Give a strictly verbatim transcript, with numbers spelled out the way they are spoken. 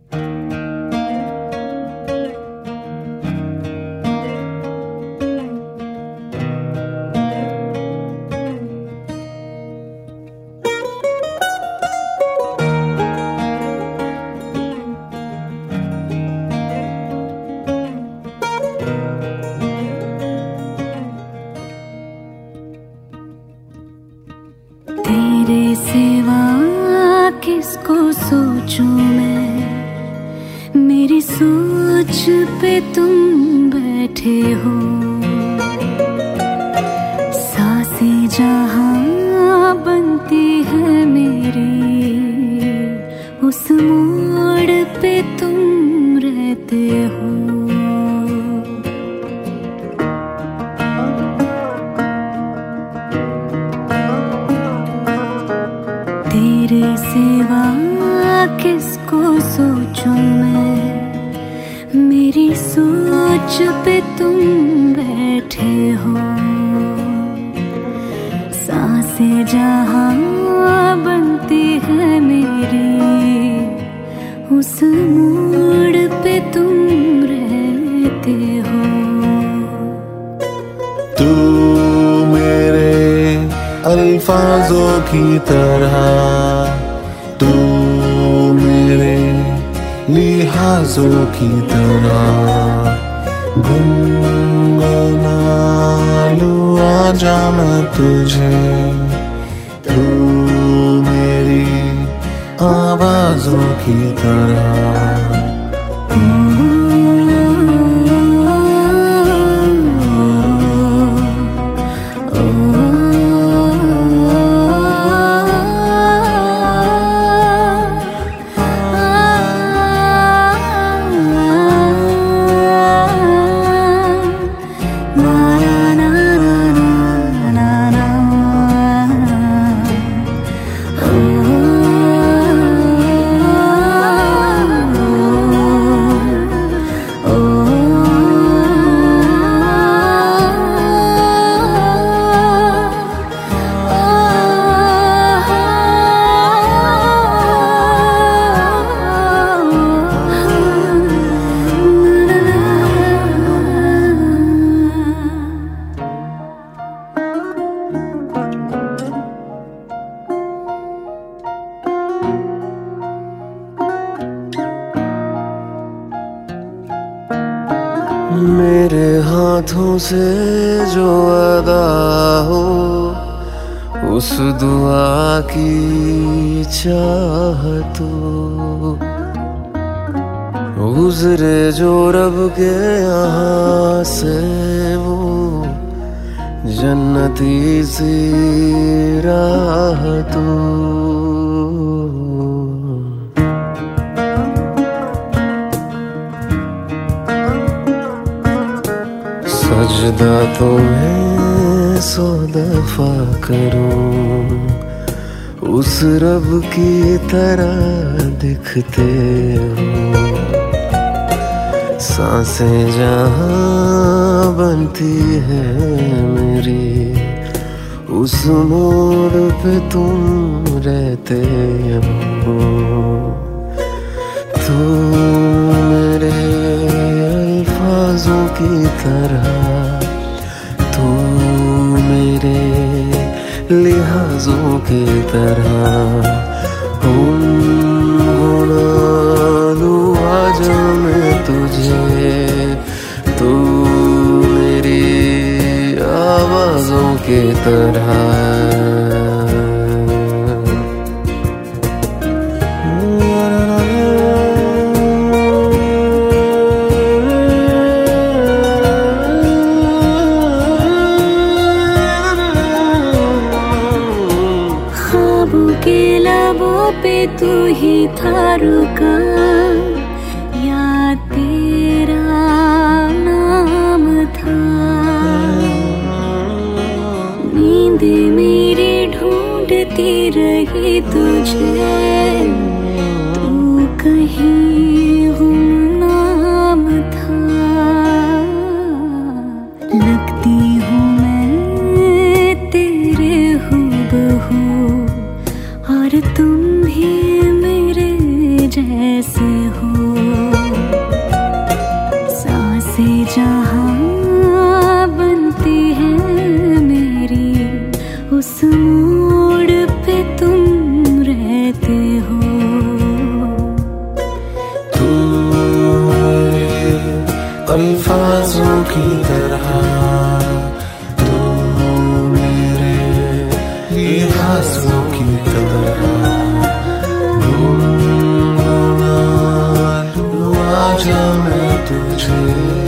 तेरे सिवा किसको सोचूं मैं, मेरी सोच पे तुम बैठे हो। सांसें जहाँ बनती है मेरी, उस मोड़ पे तुम रहते हो। तेरे सिवा किसको सोचूं मैं, मेरी सोच पे तुम बैठे हो। सांसें जहाँ बनती है मेरी, उस मोड़ पे तुम रहते हो। तू मेरे अल्फाजों की तरह, तू मेरे लिहाजों की तरह। गुनगुना लूं आजा मैं तुझे, तू मेरी आवाजों की तरह। मेरे हाथों से जो अदा हो, उस दुआ की चाहत हो। गुजरे जो रब के यहाँ से वो जन्नती सी राह तो। सजदा तो मैं सौ दफा करूं, उस रब की तरह दिखते हो। सांसें जहाँ बनती है मेरी, उस मोड़ पे तुम रहते हो। तू मेरे अल्फाजों की तरह, तू मेरे लिहाजों की तरह। गुनगुना लूं आजा मैं तुझे, तू मेरी आवाज़ों की तरह। के लबों पे तू ही था रुका, याद तेरा नाम था। नींद मेरी ढूंढती रही तुझे, तू कहीं गुमनाम था। लगती हूँ मैं तेरे हूबहू, और तुम भी मेरे जैसे हो। तुझे।